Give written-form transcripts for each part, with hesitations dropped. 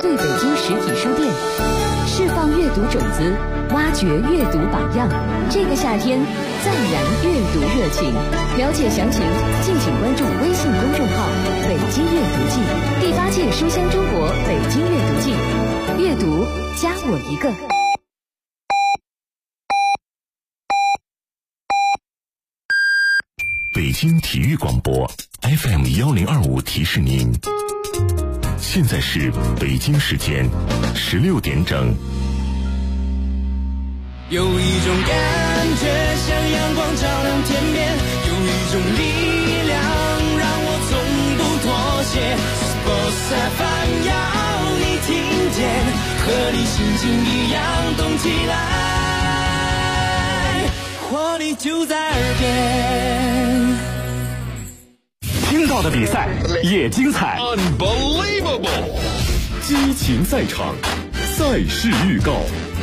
对北京实体书店，释放阅读种子，挖掘阅读榜样。这个夏天，再燃阅读热情。了解详情，敬请关注微信公众号“北京阅读季”，第8届书香中国北京阅读季，阅读加我一个。 北京体育广播 FM1025提示您，现在是北京时间16点整。 有一种感觉像阳光照亮天边，有一种力量让我从不妥协。Sports FM 要你听见，和你心情一样动起来，活力就在耳边。 听到的比赛也精彩 Unbelievable， 激情赛场，赛事预告。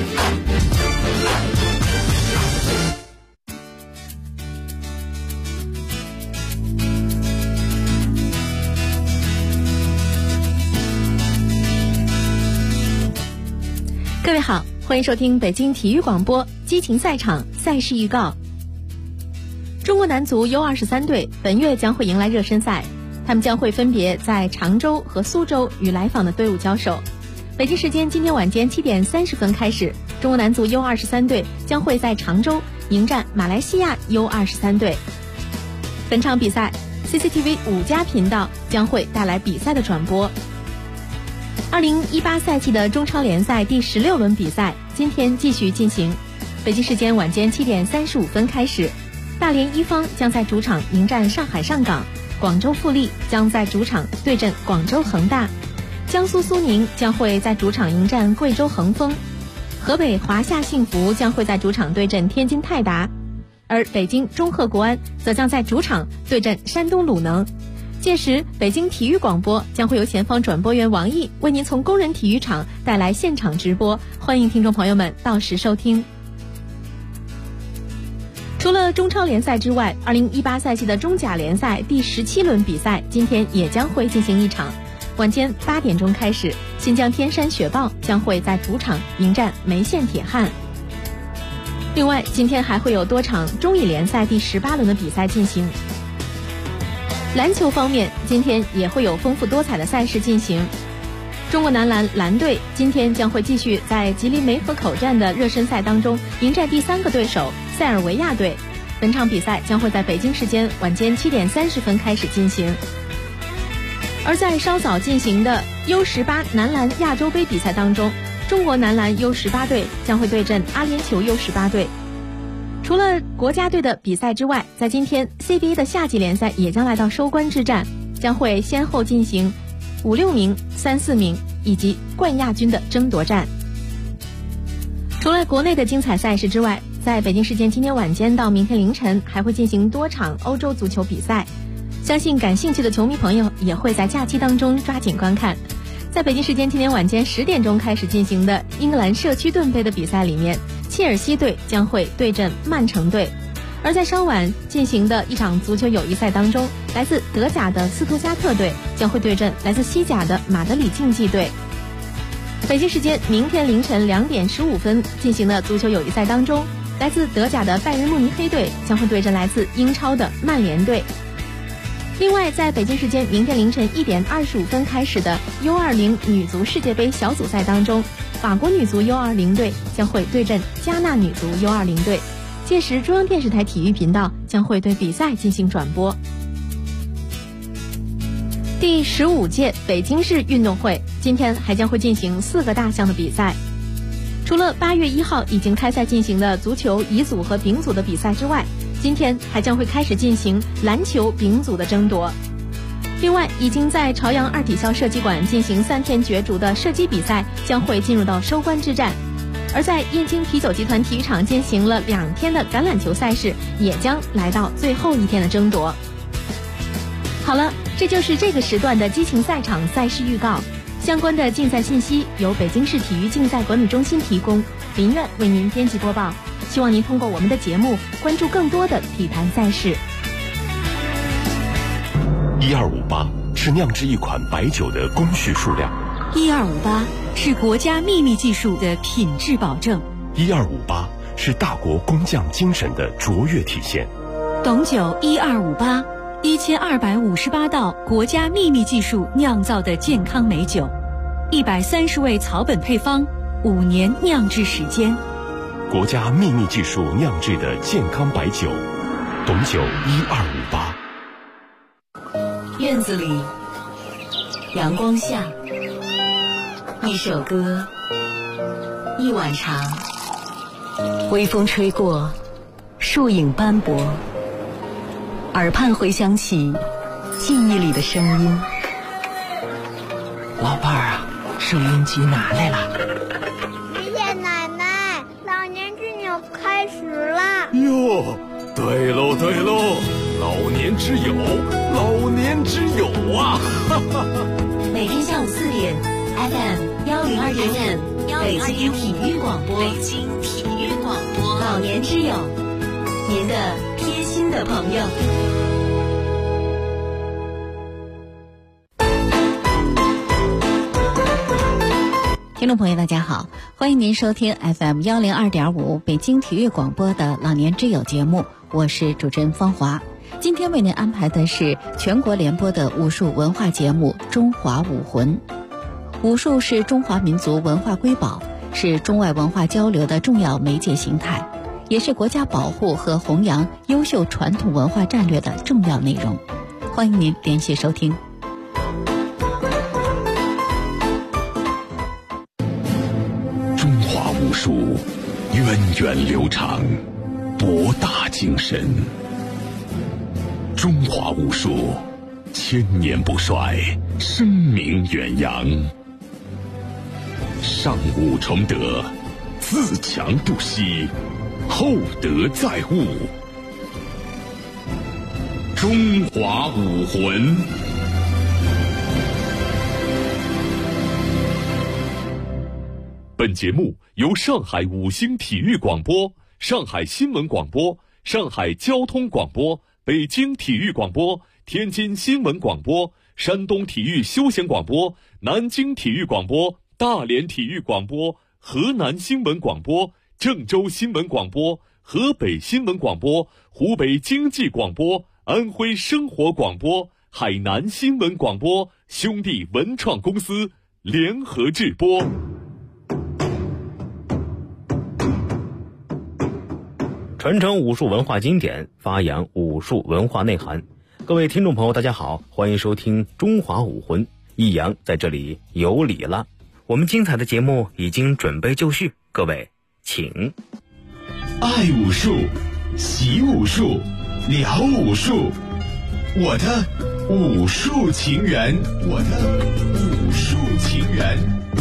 各位好，欢迎收听北京体育广播激情赛场赛事预告。中国男足 U23 队本月将会迎来热身赛，他们将会分别在常州和苏州与来访的队伍交手。北京时间今天晚间7点30分开始，中国男足 U23 队将会在常州迎战马来西亚 U23 队。本场比赛 CCTV 5家频道将会带来比赛的转播。2018赛季的中超联赛第16轮比赛今天继续进行，北京时间晚间7点35分开始，大连一方将在主场迎战上海上港，广州富力将在主场对阵广州恒大，江苏苏宁将会在主场迎战贵州恒丰，河北华夏幸福将会在主场对阵天津泰达，而北京中赫国安则将在主场对阵山东鲁能。届时，北京体育广播将会由前方转播员王毅为您从工人体育场带来现场直播，欢迎听众朋友们到时收听。除了中超联赛之外，2018赛季的中甲联赛第17轮比赛今天也将会进行一场，晚间8点钟开始，新疆天山雪豹将会在主场迎战梅县铁汉。另外，今天还会有多场中乙联赛第18轮的比赛进行。篮球方面，今天也会有丰富多彩的赛事进行。中国男篮蓝队今天将会继续在吉林梅河口站的热身赛当中迎战第3个对手塞尔维亚队。本场比赛将会在北京时间晚间7点30分开始进行。而在稍早进行的 U18 男篮亚洲杯比赛当中，中国男篮 U18 队将会对阵阿联酋 U18 队。除了国家队的比赛之外，在今天 CBA 的夏季联赛也将来到收官之战，将会先后进行5、6名、3、4名以及冠亚军的争夺战。除了国内的精彩赛事之外，在北京时间今天晚间到明天凌晨还会进行多场欧洲足球比赛，相信感兴趣的球迷朋友也会在假期当中抓紧观看。在北京时间今天晚间10点钟开始进行的英格兰社区盾杯的比赛里面，切尔西队将会对阵曼城队。而在稍晚进行的一场足球友谊赛当中，来自德甲的斯图加特队将会对阵来自西甲的马德里竞技队。北京时间明天凌晨2点15分进行的足球友谊赛当中，来自德甲的拜仁慕尼黑队将会对阵来自英超的曼联队。另外，在北京时间明天凌晨1点25分开始的 U20 女足世界杯小组赛当中，法国女足 U20 队将会对阵加纳女足 U20 队。届时，中央电视台体育频道将会对比赛进行转播。第15届北京市运动会今天还将会进行4个大项的比赛。除了8月1号已经开赛进行的足球乙组和丙组的比赛之外，今天还将会开始进行篮球丙组的争夺。另外，已经在朝阳二体校射击馆进行3天角逐的射击比赛将会进入到收官之战，而在燕京啤酒集团体育场进行了2天的橄榄球赛事也将来到最后一天的争夺。好了，这就是这个时段的激情赛场赛事预告。相关的竞赛信息由北京市体育竞赛管理中心提供，林苑为您编辑播报。希望您通过我们的节目关注更多的体坛赛事。 1258是酿制一款白酒的工序数量， 1258是国家秘密技术的品质保证 ，1258是大国工匠精神的卓越体现。 董酒1258 1258道国家秘密技术酿造的健康美酒，130味草本配方，5年酿制时间。 国家秘密技术酿制的健康白酒，董酒1258。 院子里，阳光下，一首歌，一碗茶，微风吹过，树影斑驳，耳畔回响起记忆里的声音。 老伴儿啊，收音机拿来了。 爷爷奶奶，老年之友开始了。 哟，对喽对喽，老年之友，老年之友啊！ 每天下午4点 ，FM 102.5，北京体育广播，北京体育广播，老年之友，您的贴心的朋友。听众朋友大家好，欢迎您收听 FM 102.5北京体育广播的老年之友节目，我是主持人方华。今天为您安排的是全国联播的武术文化节目《中华武魂》。武术是中华民族文化瑰宝，是中外文化交流的重要媒介形态，也是国家保护和弘扬优秀传统文化战略的重要内容。欢迎您连续收听。 中华武术源远流长，博大精深。中华武术千年不衰，声名远扬。上武崇德，自强不息，厚德载物。中华武魂。 本节目由上海五星体育广播、上海新闻广播、上海交通广播、北京体育广播、天津新闻广播、山东体育休闲广播、南京体育广播、大连体育广播、河南新闻广播、郑州新闻广播、河北新闻广播、湖北经济广播、安徽生活广播、海南新闻广播兄弟文创公司联合制播。 传承武术文化经典，发扬武术文化内涵。各位听众朋友大家好，欢迎收听中华武魂，易阳在这里有礼了。我们精彩的节目已经准备就绪，各位请。 爱武术，习武术，聊武术，我的武术情缘，我的武术情缘。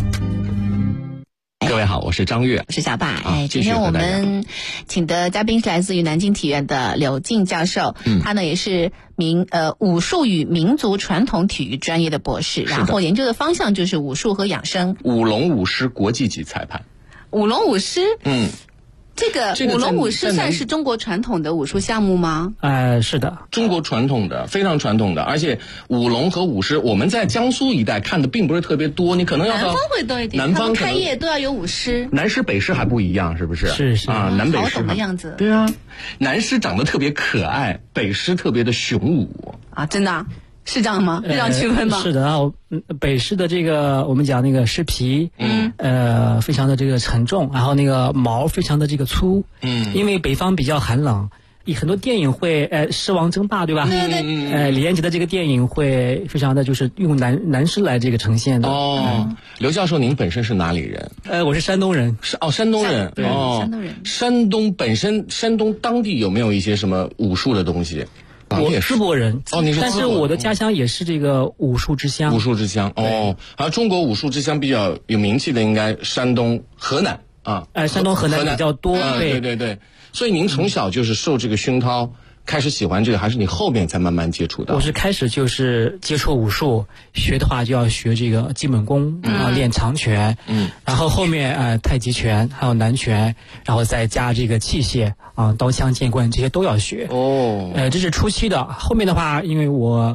各位好，我是张悦， 我是小爸。今天我们请的嘉宾是来自于南京体院的柳静教授，他呢也是武术与民族传统体育专业的博士，然后研究的方向就是武术和养生。 舞龙舞狮国际级裁判。 舞龙舞狮，这个舞龙舞狮算是中国传统的武术项目吗？ 是的，中国传统的，非常传统的，而且舞龙和舞狮，我们在江苏一带看的并不是特别多，你可能要到南方会多一点， 南方开业都要有舞狮， 南狮北狮还不一样，是不是？是啊，南北狮好懂的样子。 对啊，南狮长得特别可爱，北狮特别的雄武啊，真的啊。是这样吗？这样区分吗？ 是的，然后北狮的这个我们讲那个狮皮，非常的这个沉重，然后那个毛非常的这个粗，因为北方比较寒冷，很多电影会狮王争霸，对吧？对。李连杰的这个电影会非常的就是用南狮来这个呈现的。 哦，刘教授，您本身是哪里人？ 我是山东人。 山东人。 对，山东人。 山东当地有没有一些什么武术的东西？ 我淄博人你是但是我的家乡也是这个武术之乡。 武术之乡而中国武术之乡比较有名气的应该山东、河南啊。 山东、河南比较多。 对。所以您从小就是受这个熏陶，开始喜欢这个，还是你后面才慢慢接触的？ 我是开始就是接触武术，学的话就要学这个基本功，练长拳，然后后面太极拳还有南拳，然后再加这个器械刀枪剑棍这些都要学。这是初期的。后面的话，因为我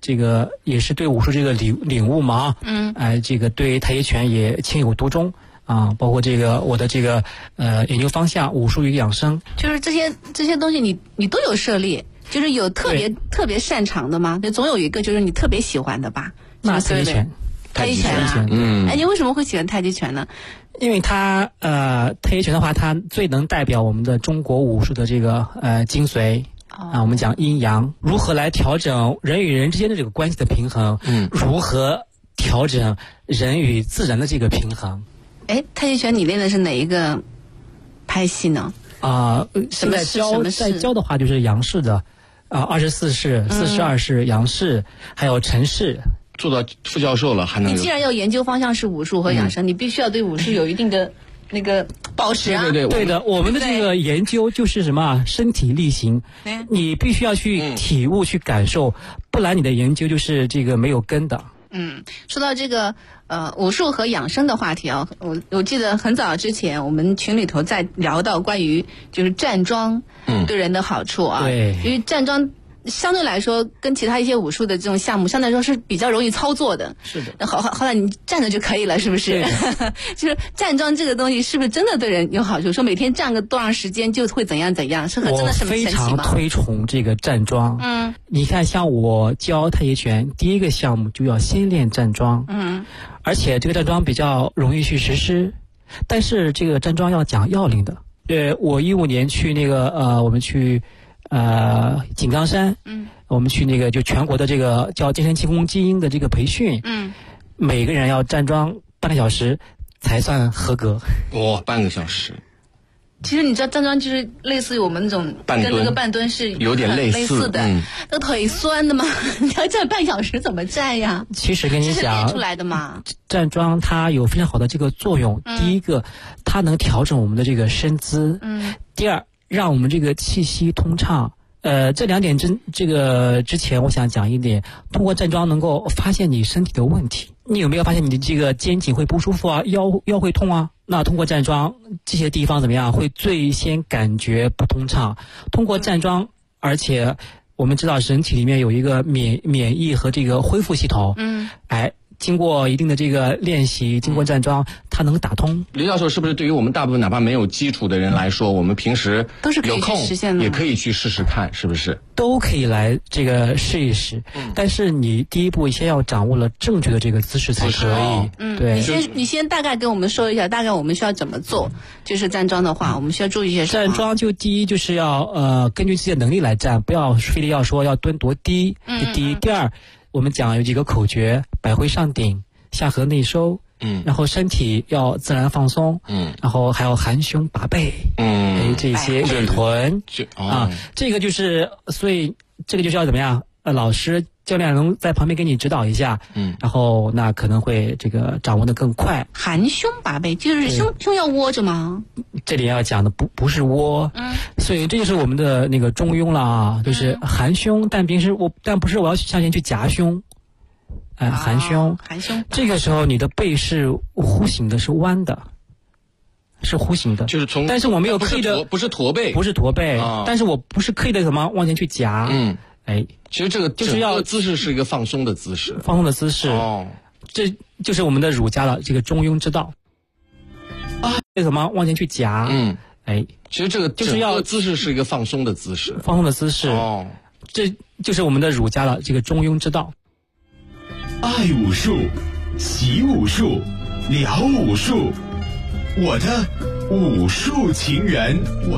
这个也是对武术这个领悟嘛，这个对太极拳也情有独钟啊，包括这个我的这个研究方向武术与养生， 就是这些东西你都有涉猎，就是有特别擅长的吗？总有一个就是你特别喜欢的吧？ 那太极拳。 太极拳啊，你为什么会喜欢太极拳呢？ 因为它太极拳的话，它最能代表我们的中国武术的这个精髓我们讲阴阳，如何来调整人与人之间的这个关系的平衡，如何调整人与自然的这个平衡。 太极拳你练的是哪一个派系呢？ 现在教的话就是杨氏的24式、42式杨氏，还有陈氏。 做到副教授了还能？ 你既然要研究方向是武术和养生，你必须要对武术有一定的那个保持啊。 对的，我们的这个研究就是什么身体力行，你必须要去体悟、去感受，不然你的研究就是这个没有根的。 说到这个武术和养生的话题啊，我记得很早之前我们群里头在聊到关于就是站桩对人的好处啊， 对， 因为站桩相对来说跟其他一些武术的这种项目相对来说是比较容易操作的。 是的。 后来你站着就可以了，是不是？就是站桩这个东西是不是真的对人有好处？说每天站个多长时间就会怎样怎样，是很真的什么神奇吗？ 我非常推崇这个站桩。你看像我教太极拳第一个项目就要先练站桩。而且这个站桩比较容易去实施，但是这个站桩要讲要领的。我15年去那个我们去井冈山，我们去那个就全国的这个叫健身气功精英的这个培训，每个人要站桩半个小时才算合格。 半个小时。 其实你知道站桩就是类似于我们那种跟那个半蹲是有点类似的，那腿酸的嘛，你要站半小时怎么站呀？ 其实跟你讲，这是练出来的嘛。 站桩它有非常好的这个作用，第一个，它能调整我们的这个身姿，第二，让我们这个气息通畅。这两点之前我想讲一点，通过站桩能够发现你身体的问题。你有没有发现你的这个肩颈会不舒服啊，腰会痛啊？那通过站桩这些地方怎么样会最先感觉不通畅？通过站桩，而且我们知道人体里面有一个免疫和这个恢复系统，经过一定的这个练习，经过站桩，它能打通。 刘教授，是不是对于我们大部分哪怕没有基础的人来说，我们平时都是可以去实现的， 也可以去试试看，是不是？ 都可以来这个试一试，但是你第一步先要掌握了正确的这个姿势才可以。对， 你先大概跟我们说一下，大概我们需要怎么做？就是站桩的话，我们需要注意一些什么？ 站桩就第一就是要根据自己的能力来站，不要非得要说要蹲多低。第一，第二。我们讲有几个口诀：百会上顶，下颌内收，然后身体要自然放松，然后还有含胸拔背，这些练臀这个就是，所以这个就是要怎么样？老师教练能在旁边给你指导一下，然后那可能会这个掌握的更快。 含胸拔背就是胸要窝着吗？ 这里要讲的不是窝，所以这就是我们的那个中庸了啊，就是含胸，但不是我要向前去夹胸，含胸，这个时候你的背是弧形的，是弯的。是弧形的， 就是但是我没有刻意的， 不是驼背， 但是我不是刻意的怎么往前去夹， 其实这个就是要姿势是一个放松的姿势， 这就是我们的儒家的这个中庸之道。为什么往前去夹？ 其实这个就是要姿势是一个放松的姿势， 这就是我们的儒家的这个中庸之道。 爱武术，习武术，聊武术，我的武术情缘，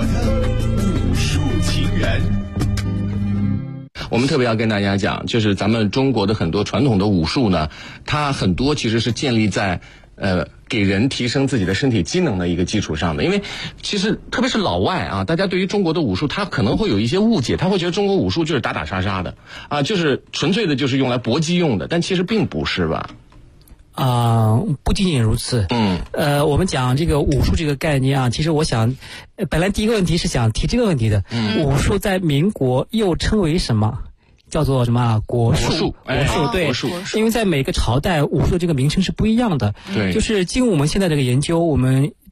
我们特别要跟大家讲，就是咱们中国的很多传统的武术呢，它很多其实是建立在给人提升自己的身体机能的一个基础上的。因为其实特别是老外啊，大家对于中国的武术他可能会有一些误解，他会觉得中国武术就是打打杀杀的啊，就是纯粹的就是用来搏击用的，但其实并不是吧？ 不仅仅如此。我们讲这个武术这个概念啊，其实我想，本来第一个问题是想提这个问题的。武术在民国又称为什么？叫做什么国术？对，因为在每个朝代武术的这个名称是不一样的。 对， 就是经过我们现在这个研究，我们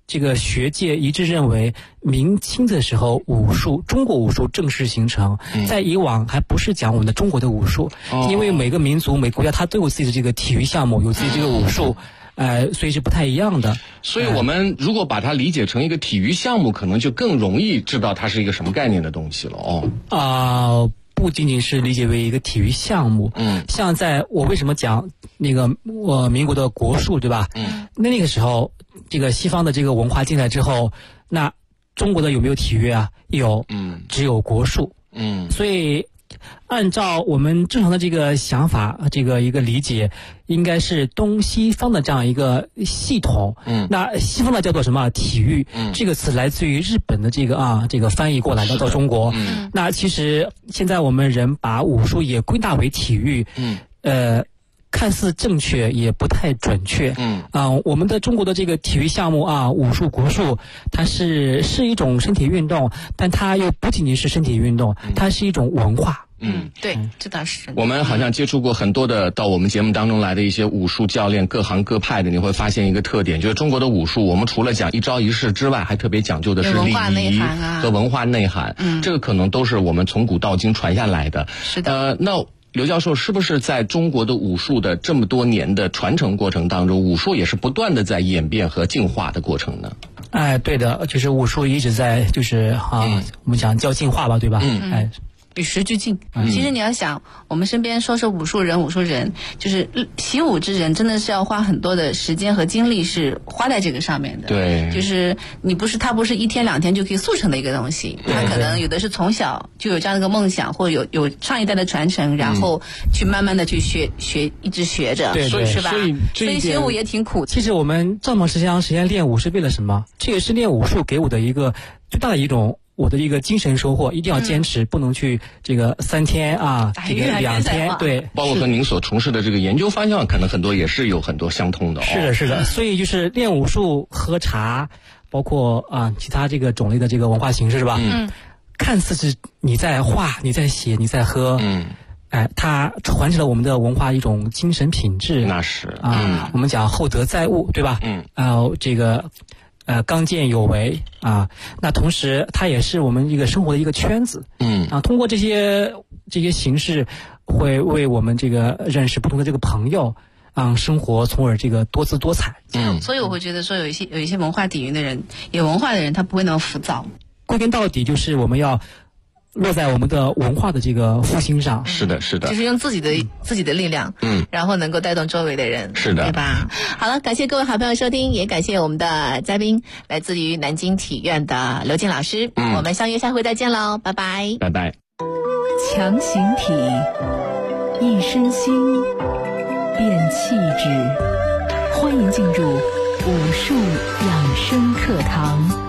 这个学界一致认为，明清的时候中国武术正式形成，在以往还不是讲我们的中国的武术，因为每个民族每个国家它都有自己的这个体育项目，有自己这个武术。所以是不太一样的。 所以我们如果把它理解成一个体育项目，可能就更容易知道它是一个什么概念的东西了不仅仅是理解为一个体育项目，像在我为什么讲那个民国的国术，对吧？那个时候这个西方的这个文化进来之后，那中国的有没有体育啊？有，只有国术，所以。按照我们正常的这个想法，这个一个理解，应该是东西方的这样一个系统。那西方的叫做什么体育？这个词来自于日本的这个翻译过来到中国。那其实现在我们人把武术也归纳为体育，看似正确，也不太准确。我们的中国的这个体育项目武术、国术，它是一种身体运动，但它又不仅仅是身体运动，它是一种文化。 对，这倒是。 我们好像接触过很多的到我们节目当中来的一些武术教练，各行各派的，你会发现一个特点，就是中国的武术，我们除了讲一招一式之外，还特别讲究的是礼仪和文化内涵。这个可能都是我们从古到今传下来的。 是的。 那刘教授，是不是在中国的武术的这么多年的传承过程当中，武术也是不断的在演变和进化的过程呢？ 对的，就是武术一直在我们讲叫进化吧，对吧？ 与时俱进。其实你要想，我们身边说是武术人，就是习武之人，真的是要花很多的时间和精力，是花在这个上面的。 对， 就是他不是一天两天就可以速成的一个东西，他可能有的是从小就有这样的一个梦想，或者有上一代的传承，然后去慢慢的去学，一直学着， 对， 是吧？所以学武也挺苦。 其实我们这么长时间练武是为了什么？这也是练武术给我的一个最大的一种。我的一个精神收获，一定要坚持，不能去这个3天这个2天，对。 包括和您所从事的这个研究方向，可能很多也是有很多相通的。 是的。所以就是练武术、喝茶，包括其他这个种类的这个文化形式，是吧？看似是你在画、你在写、你在喝，它传承了我们的文化一种精神品质。 那是我们讲厚德载物，对吧？这个。刚健有为那同时它也是我们一个生活的一个圈子。通过这些形式，会为我们这个认识不同的这个朋友，生活从而这个多姿多彩。 所以我会觉得说有一些文化底蕴的人，有文化的人，他不会那么浮躁。 归根到底就是我们要落在我们的文化的这个复兴上。 是的， 就是用自己的力量，然后能够带动周围的人， 是的， 对吧？好了，感谢各位好朋友收听，也感谢我们的嘉宾，来自于南京体院的刘静老师。我们相约下回再见喽，拜拜， 拜拜。 强形体，一身心，变气质。欢迎进入武术养生课堂。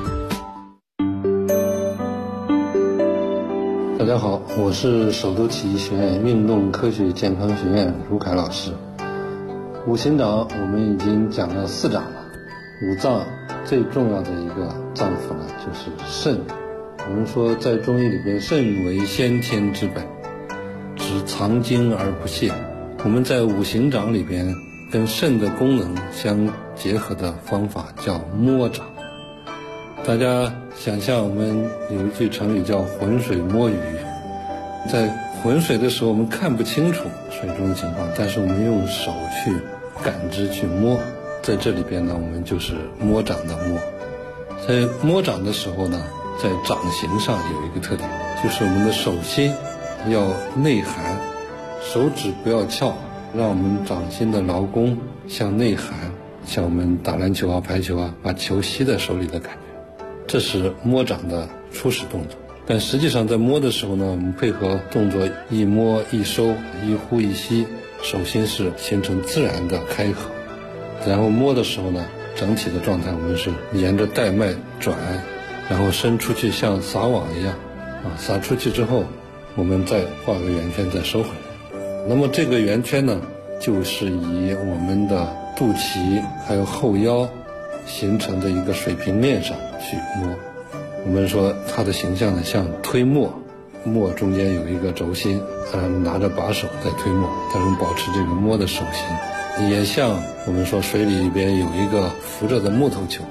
大家好，我是首都体育学院运动科学健康学院卢凯老师。五行掌我们已经讲了4掌了，五脏最重要的一个脏腑呢就是肾。我们说在中医里边，肾为先天之本，只藏精而不泄。我们在五行掌里边跟肾的功能相结合的方法叫摸掌。大家想象我们有一句成语叫浑水摸鱼，在浑水的时候我们看不清楚水中的情况，但是我们用手去感知去摸，在这里边呢我们就是摸掌的摸。在摸掌的时候呢，在掌形上有一个特点，就是我们的手心要内含，手指不要翘，让我们掌心的劳宫向内含，像我们打篮球排球把球吸在手里的感觉。这是摸掌的初始动作，但实际上在摸的时候呢，我们配合动作一摸一收，一呼一吸，手心是形成自然的开合。然后摸的时候呢，整体的状态我们是沿着带脉转，然后伸出去像撒网一样撒出去之后，我们再画个圆圈再收回来。那么这个圆圈呢，就是以我们的肚脐还有后腰形成的一个水平面上去摸。我们说它的形象呢像推磨，磨中间有一个轴心，拿着把手在推磨，但是我们保持这个摸的手心，也像我们说水里边有一个浮着的木头球，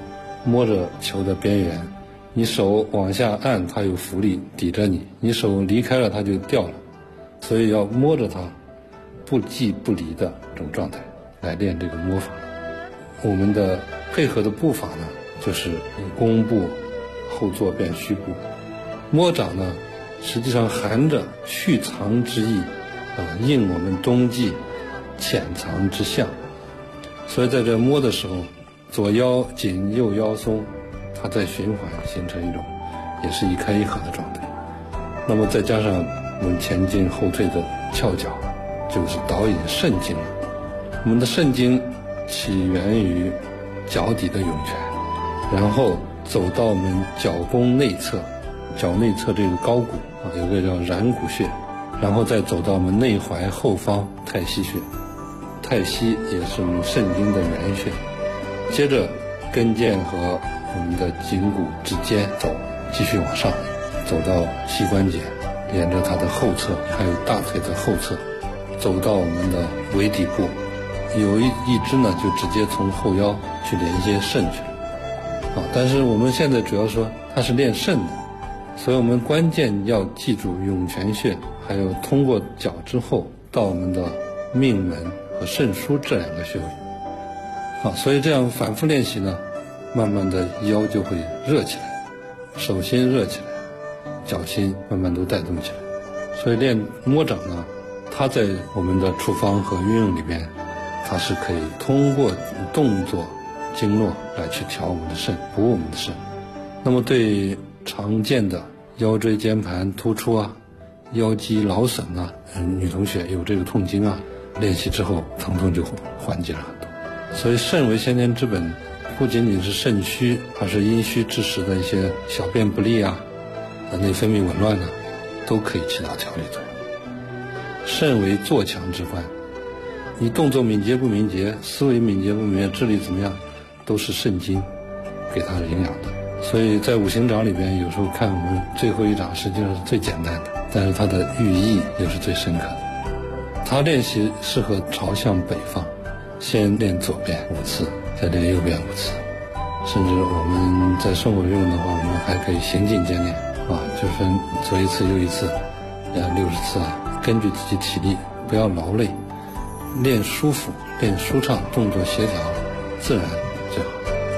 摸着球的边缘，你手往下按，它有浮力抵着你，你手离开了它就掉了，所以要摸着它不即不离的这种状态来练这个摸法。我们的配合的步法呢，就是以弓步后坐变虚步。摸掌呢，实际上含着蓄藏之意，应我们冬季潜藏之象。所以在这摸的时候，左腰紧右腰松，它在循环形成一种也是一开一合的状态。那么再加上我们前进后退的翘脚，就是导引肾经。我们的肾经起源于脚底的涌泉，然后走到我们脚弓内侧，脚内侧这个高骨有个叫然骨穴，然后再走到我们内踝后方太溪穴，太溪也是我们肾经的原穴。接着跟腱和我们的颈骨之间走，继续往上走到膝关节，沿着它的后侧还有大腿的后侧走到我们的尾底部，有一只呢就直接从后腰去连接肾去了但是我们现在主要说它是练肾的，所以我们关键要记住涌泉穴，还有通过脚之后到我们的命门和肾腧这两个穴位所以这样反复练习呢，慢慢的腰就会热起来，手心热起来，脚心慢慢都带动起来。所以练摸掌呢，它在我们的处方和运用里边，它是可以通过动作经络来去调我们的肾，补我们的肾。那么对常见的腰椎间盘突出腰肌劳损女同学有这个痛经练习之后疼痛就缓解了很多。所以肾为先天之本，不仅仅是肾虚，而是阴虚致使的一些小便不利内分泌紊乱都可以起到调理作用。肾为做强之官，你动作敏捷不敏捷，思维敏捷不敏捷，智力怎么样，都是肾经给它营养的。所以在五行掌里边，有时候看我们最后一掌实际上是最简单的，但是它的寓意也是最深刻的。它练习适合朝向北方，先练左边5次，再练右边5次，甚至我们在生活用的话，我们还可以行进间练就分左一次右一次，60次根据自己体力，不要劳累，练舒服，练舒畅，动作协调，自然最好。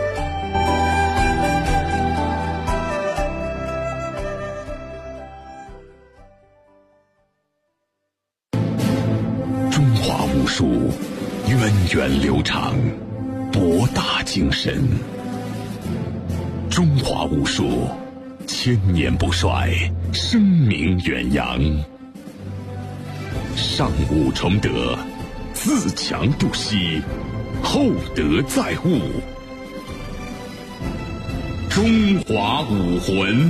中华武术源远流长，博大精深。中华武术千年不衰，声名远扬。上武崇德，自强不息，厚德载物。中华武魂。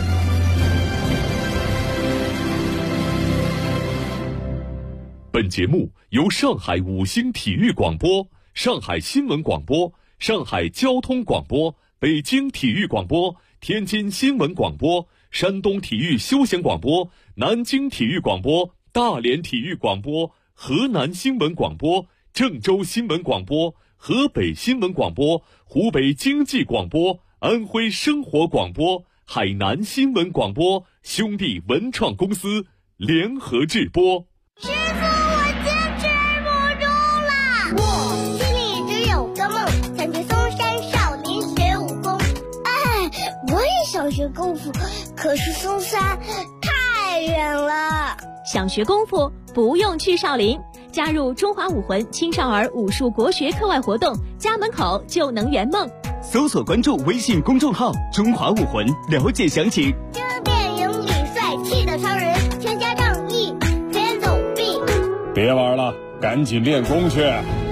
本节目由上海五星体育广播、上海新闻广播、上海交通广播、北京体育广播、天津新闻广播、山东体育休闲广播、南京体育广播、大连体育广播、河南新闻广播、郑州新闻广播、河北新闻广播、湖北经济广播、安徽生活广播、海南新闻广播兄弟文创公司联合制播。 师傅，我坚持不住了！我心里一直有个梦，想去嵩山少林学武功。我也想学功夫，可是嵩山太远了。 想学功夫不用去少林，加入中华武魂青少儿武术国学课外活动，家门口就能圆梦。 搜索关注微信公众号中华武魂，了解详情。 这电影里帅气的超人，全家仗义，全走避。 别玩了，赶紧练功去。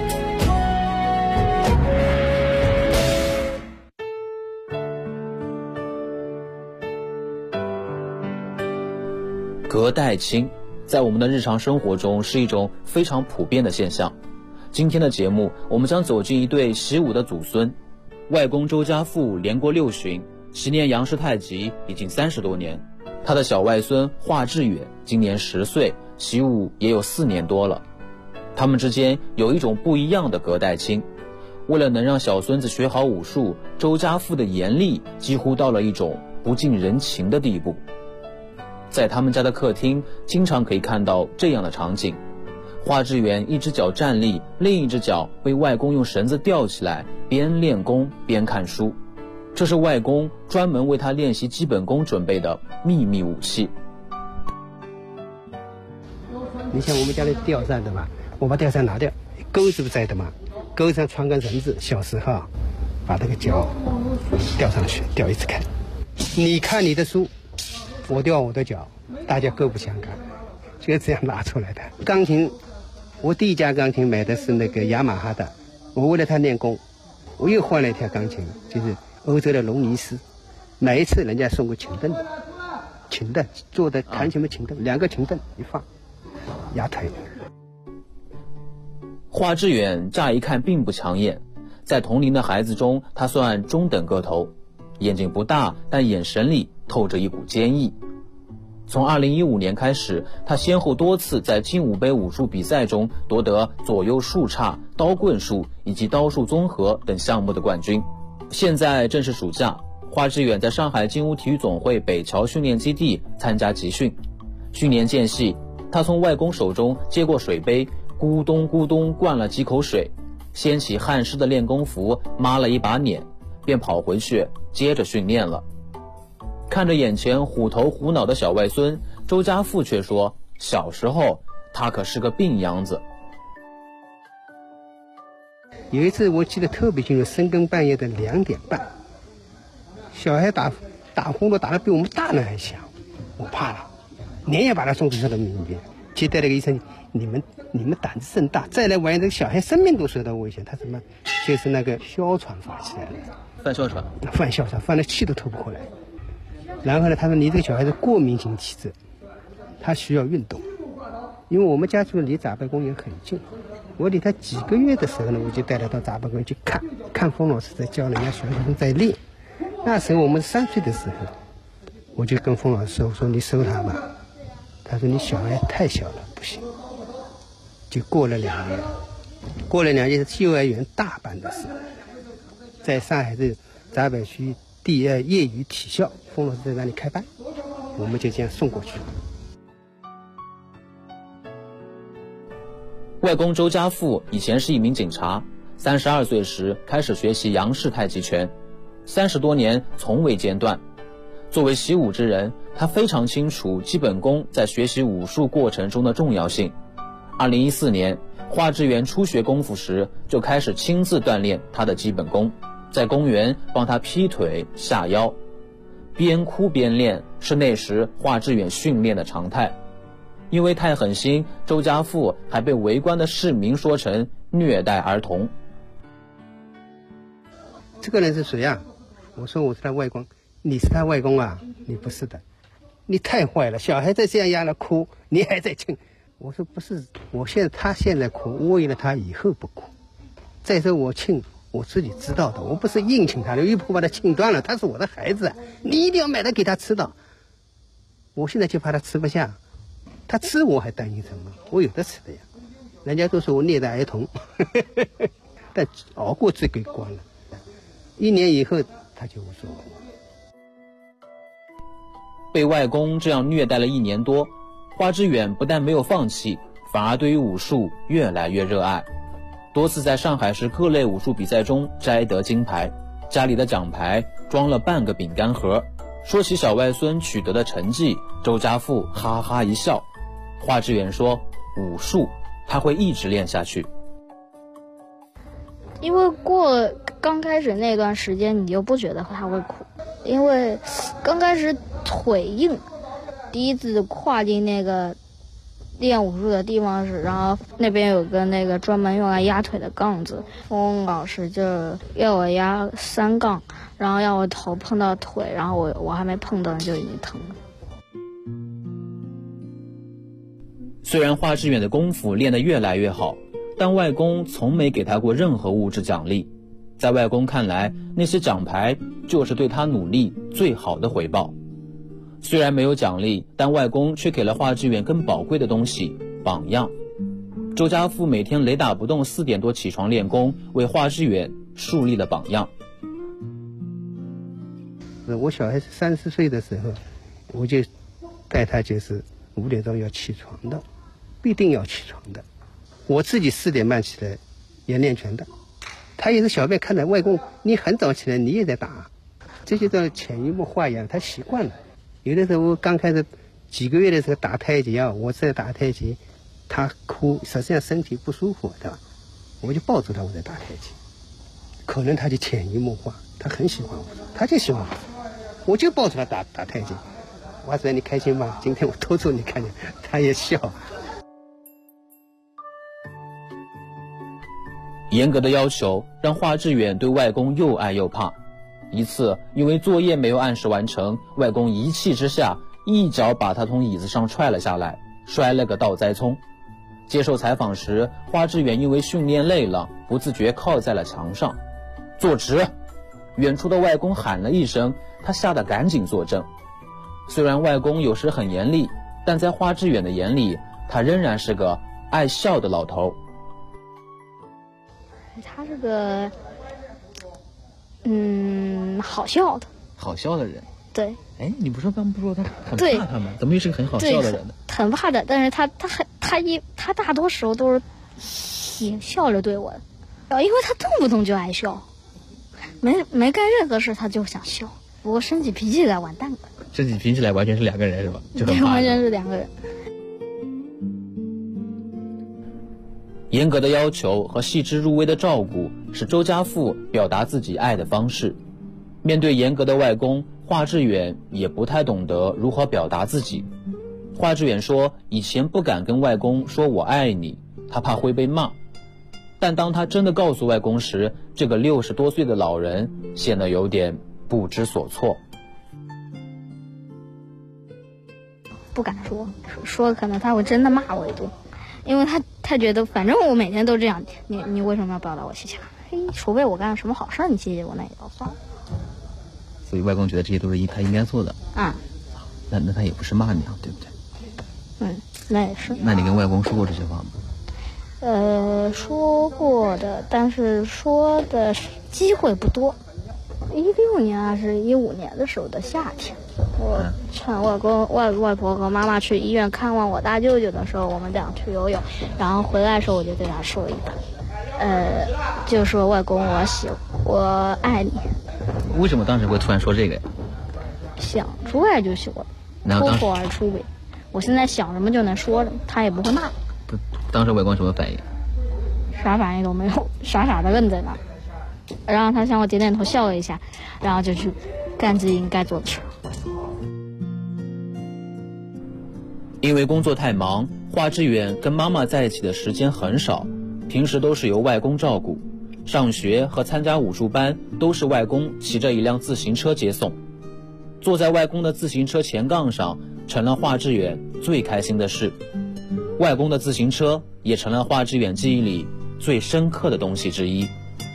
隔代亲在我们的日常生活中是一种非常普遍的现象。今天的节目，我们将走进一对习武的祖孙。外公周家富连过6旬，习练杨氏太极已经30多年。他的小外孙华志远今年10岁，习武也有4年多了。他们之间有一种不一样的隔代亲。 为了能让小孙子学好武术，周家富的严厉几乎到了一种不近人情的地步。在他们家的客厅，经常可以看到这样的场景：华志远一只脚站立，另一只脚被外公用绳子吊起来，边练功边看书。这是外公专门为他练习基本功准备的秘密武器。 你像我们家的吊扇的嘛，我把吊扇拿掉，钩子不在的嘛，钩上穿根绳子，小时候把那个脚吊上去，吊一次开。你看你的书，我吊我的脚，大家各不相干，就这样拿出来的。钢琴，我第一架钢琴买的是那个雅马哈的，我为了它练功，我又换了一条钢琴，就是欧洲的龙尼斯，每一次人家送过琴凳，琴凳做的弹琴的琴凳，2个琴凳一放，压腿。 华志远乍一看并不抢眼，在同龄的孩子中，他算中等个头，眼睛不大，但眼神里透着一股坚毅。从2015年开始，他先后多次在金武杯武术比赛中夺得左右术岔、刀棍术以及刀术综合等项目的冠军。现在正是暑假，华志远在上海金武体育总会北桥训练基地参加集训。训练间隙，他从外公手中接过水杯，咕咚咕咚灌了几口水，掀起汗湿的练功服，抹了一把脸，便跑回去接着训练了。看着眼前虎头虎脑的小外孙，周家富却说，小时候他可是个病秧子。 有一次我记得特别清楚，深更半夜的2点半，小孩打呼噜打得比我们大人还响，我怕了，连夜把他送到了民医院，去带了个医生，你们胆子真大，再来玩这个小孩生命都受到危险。他什么就是那个哮喘发起来了， 犯哮喘， 犯了气都透不过来。然后呢，他说你这个小孩是过敏性体质，他需要运动。因为我们家住离闸北公园很近，我离他几个月的时候呢，我就带他到闸北公园去看冯老师在教人家小学生在练。那时候我们3岁的时候，我就跟冯老师说，我说你收他吧。他说你小孩太小了，不行。就过了2年，是幼儿园大班的时候，在上海的闸北区第2业余体校，冯老师在那里开班，我们就这样送过去。 外公周家富以前是一名警察，32岁时开始学习杨氏太极拳，30多年从未间断。作为习武之人，他非常清楚基本功在学习武术过程中的重要性。2014年，华志远初学功夫时，就开始亲自锻炼他的基本功，在公园帮他劈腿下腰，边哭边练是那时华志远训练的常态。因为太狠心，周家富还被围观的市民说成虐待儿童。 这个人是谁啊？我说我是他外公。你是他外公啊？你不是的，你太坏了！小孩子这样压了哭，你还在亲。我说不是，他现在哭，我为了他以后不哭。再说我亲，我自己知道的，我不是硬亲他的，又不把他亲断了，他是我的孩子，你一定要买的给他吃的。我现在就怕他吃不下，他吃我还担心什么？我有的吃的呀。人家都说我虐待儿童，但熬过这个关了。1年以后他就无所谓。 被外公这样虐待了1年多，华志远不但没有放弃，反而对于武术越来越热爱，多次在上海市各类武术比赛中摘得金牌，家里的奖牌装了半个饼干盒。说起小外孙取得的成绩，周家富哈哈一笑。华志远说，武术他会一直练下去。 因为刚开始那段时间你就不觉得他会哭，因为刚开始腿硬，第一次跨进那个练武术的地方时，然后那边有个那个专门用来压腿的杠子，冯老师就要我压3杠，然后要我头碰到腿，然后我还没碰到就已经疼了。 虽然华志远的功夫练得越来越好，但外公从没给他过任何物质奖励。在外公看来，那些奖牌就是对他努力最好的回报。虽然没有奖励，但外公却给了华志远更宝贵的东西——榜样。 周家富每天雷打不动4点多起床练功，为华志远树立了榜样。 我小孩子30岁的时候，我就带他就是5点钟要起床的，必定要起床的。我自己4点半起来也练拳的。他也是小便看到外公你很早起来你也在打，这就叫潜移默化养，他习惯了。有的时候刚开始几个月的时候打太极啊，我在打太极，他哭，实际上身体不舒服，对吧？我就抱住他，我在打太极，可能他就潜移默化，他很喜欢我，他就喜欢我就抱住他打太极。我说你开心吗？今天我偷偷你看见，他也笑。 严格的要求让华志远对外公又爱又怕。一次因为作业没有按时完成，外公一气之下一脚把他从椅子上踹了下来，摔了个倒栽葱。接受采访时，华志远因为训练累了，不自觉靠在了墙上。坐直！远处的外公喊了一声，他吓得赶紧坐正。虽然外公有时很严厉，但在华志远的眼里，他仍然是个爱笑的老头。 他是个好笑的人。 对。 哎，你不说刚不说他很怕他吗？怎么又是个很好笑的人呢？ 很怕的，但是他大多时候都是笑着对我，因为他动不动就爱笑，没干任何事他就想笑。不过生起脾气来完蛋了。 生起脾气来完全是2个人是吧？就对，完全是2个人。 严格的要求和细致入微的照顾是周家富表达自己爱的方式。面对严格的外公，华志远也不太懂得如何表达自己。华志远说以前不敢跟外公说我爱你，他怕会被骂。但当他真的告诉外公时，这个60多岁的老人显得有点不知所措。 不敢说可能他会真的骂我一顿，因为他觉得反正我每天都这样，你为什么要表达我谢谢？除非我干了什么好事你谢谢我，那也倒算了。 所以外公觉得这些都是他应该做的。那他也不是骂你啊，对不对？ 那也是。 那你跟外公说过这些话吗？ 说过的，但是说的机会不多。16年还是15年的时候的夏天，我趁外婆和妈妈去医院看望我大舅舅的时候，我们俩去游泳，然后回来的时候我就对他说一个，就说外公我爱你。 为什么当时会突然说这个呀？ 想出来就说，脱口而出呗。我现在想什么就能说什么，他也不会骂。 当时外公什么反应？ 啥反应都没有，傻傻的愣在那。然后他向我点点头笑了一下，然后就去干自己应该做的事。 因为工作太忙，华志远跟妈妈在一起的时间很少，平时都是由外公照顾。上学和参加武术班都是外公骑着一辆自行车接送。坐在外公的自行车前杠上，成了华志远最开心的事。外公的自行车也成了华志远记忆里最深刻的东西之一。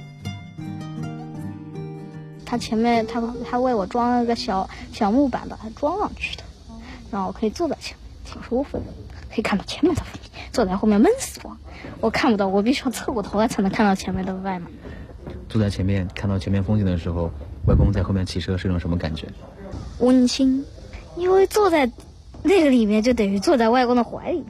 他前面他为我装了个小木板，把它装上去的，然后我可以坐在前面，挺舒服的，可以看到前面的风景。坐在后面闷死我看不到，我必须要侧过头来才能看到前面的外面。 坐在前面看到前面风景的时候，外公在后面骑车是一种什么感觉？ 温馨，因为坐在那个里面就等于坐在外公的怀里面。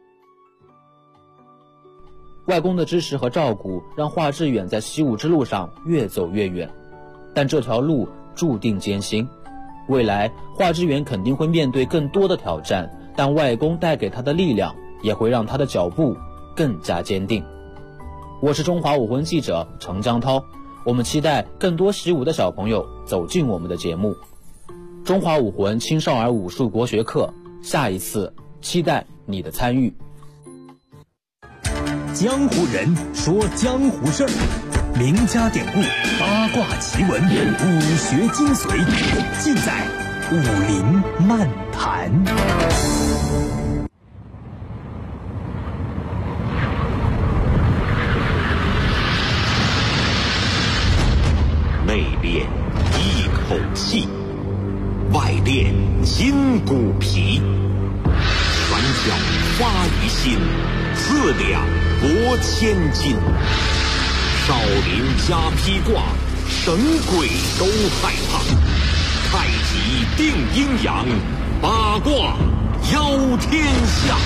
外公的支持和照顾让华志远在习武之路上越走越远，但这条路注定艰辛。未来华志远肯定会面对更多的挑战，但外公带给他的力量也会让他的脚步更加坚定。我是中华武魂记者程江涛，我们期待更多习武的小朋友走进我们的节目。中华武魂青少儿武术国学课，下一次期待你的参与。 江湖人说江湖事儿，名家典故、八卦奇闻、武学精髓，尽在武林漫谈。 内练一口气，外练筋骨皮，拳脚发于心， 4两拨千斤。少林加披挂，神鬼都害怕。太极定阴阳，八卦邀天下。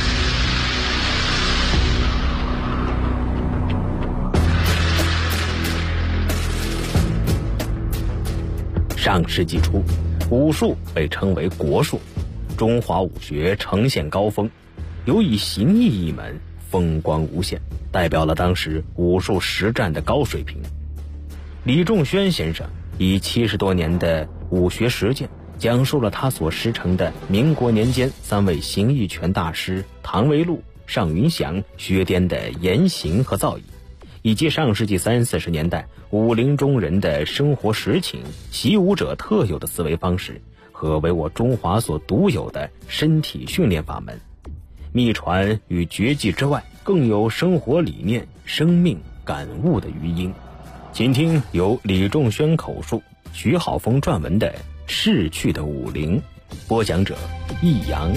上世纪初，武术被称为国术，中华武学呈现高峰，尤以形意一门风光无限，代表了当时武术实战的高水平。李仲轩先生以70多年的武学实践，讲述了他所师承的民国年间3位形意拳大师唐维禄、尚云祥、薛颠的言行和造诣，以及上世纪30、40年代武林中人的生活实情、习武者特有的思维方式和为我中华所独有的身体训练法门。秘传与绝技之外，更有生活理念、生命感悟的余音。请听由李仲轩口述、徐浩峰撰文的《逝去的武林》，播讲者易阳。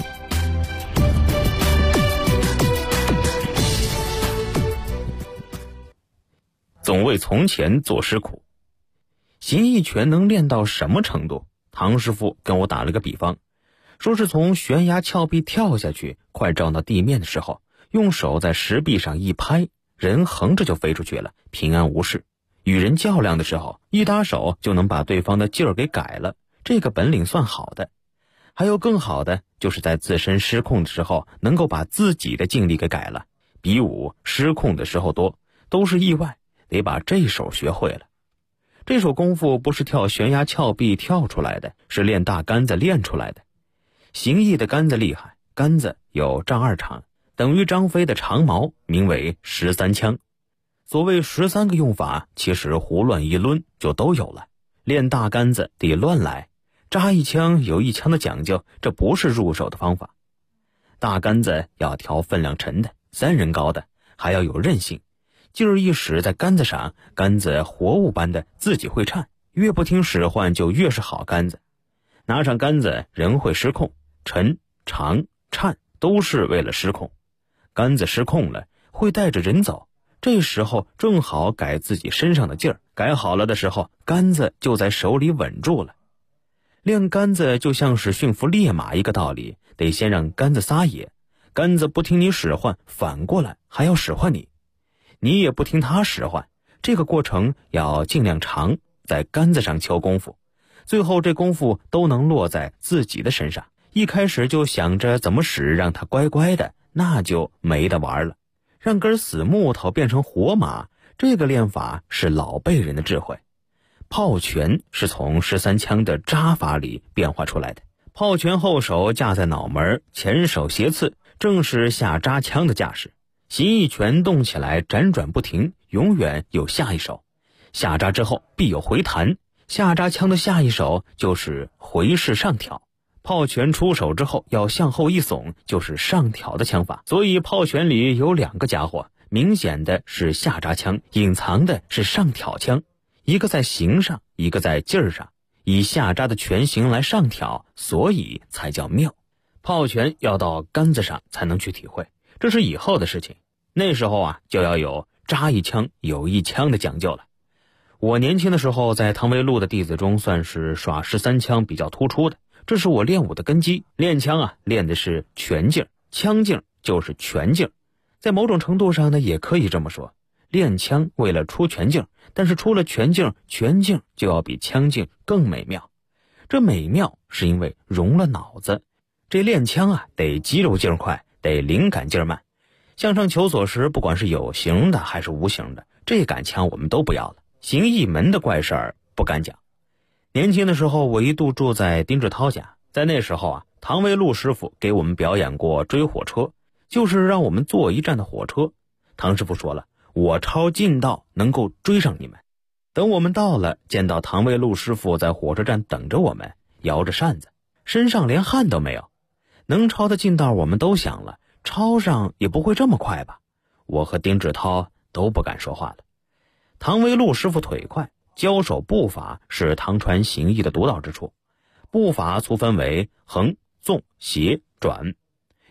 总为从前做师苦。形意拳能练到什么程度？唐师傅跟我打了个比方，说是从悬崖峭壁跳下去，快撞到地面的时候，用手在石壁上一拍，人横着就飞出去了，平安无事。与人较量的时候，一搭手就能把对方的劲儿给改了，这个本领算好的。还有更好的，就是在自身失控的时候，能够把自己的劲力给改了。比武失控的时候多，都是意外，得把这手学会了。这手功夫不是跳悬崖峭壁跳出来的，是练大杆子练出来的。形意的杆子厉害，杆子有丈2长，等于张飞的长矛，名为13枪。所谓13个用法，其实胡乱一抡就都有了。练大杆子得乱来，扎一枪有一枪的讲究，这不是入手的方法。大杆子要挑分量沉的，3人高的，还要有韧性，劲儿一使在杆子上，杆子活物般的自己会颤，越不听使唤就越是好杆子。拿上杆子人会失控，沉、长、颤都是为了失控。杆子失控了，会带着人走，这时候正好改自己身上的劲儿，改好了的时候，杆子就在手里稳住了。练杆子就像是驯服烈马一个道理，得先让杆子撒野，杆子不听你使唤，反过来还要使唤你，你也不听他使唤，这个过程要尽量长，在杆子上求功夫，最后这功夫都能落在自己的身上。一开始就想着怎么使让他乖乖的，那就没得玩了。让根死木头变成活马，这个练法是老辈人的智慧。炮拳是从13枪的扎法里变化出来的。炮拳后手架在脑门，前手斜刺，正是下扎枪的架势。形意拳动起来辗转不停，永远有下一手。下扎之后必有回弹，下扎枪的下一手就是回式上挑。炮拳出手之后要向后一耸，就是上挑的枪法。所以炮拳里有2个家伙，明显的是下扎枪，隐藏的是上挑枪，一个在形上，一个在劲儿上，以下扎的拳形来上挑，所以才叫妙。炮拳要到杆子上才能去体会，这是以后的事情。那时候就要有扎一枪有一枪的讲究了。我年轻的时候在唐维禄的弟子中算是耍13枪比较突出的，这是我练武的根基。练枪练的是拳劲，枪劲就是拳劲。在某种程度上呢，也可以这么说，练枪为了出拳劲，但是出了拳劲，拳劲就要比枪劲更美妙。这美妙是因为融了脑子。这练枪得肌肉劲快，得灵感劲慢。向上求索时，不管是有形的还是无形的，这杆枪我们都不要了。形意门的怪事儿不敢讲。年轻的时候，我一度住在丁志涛家，在那时候唐维禄师傅给我们表演过追火车，就是让我们坐一站的火车。唐师傅说了，我抄近道能够追上你们。等我们到了，见到唐维禄师傅在火车站等着我们，摇着扇子，身上连汗都没有。能抄的近道我们都想了，抄上也不会这么快吧。我和丁志涛都不敢说话了。唐维禄师傅腿快，交手步法是唐传形意的独到之处。步法粗分为横、纵、斜、转，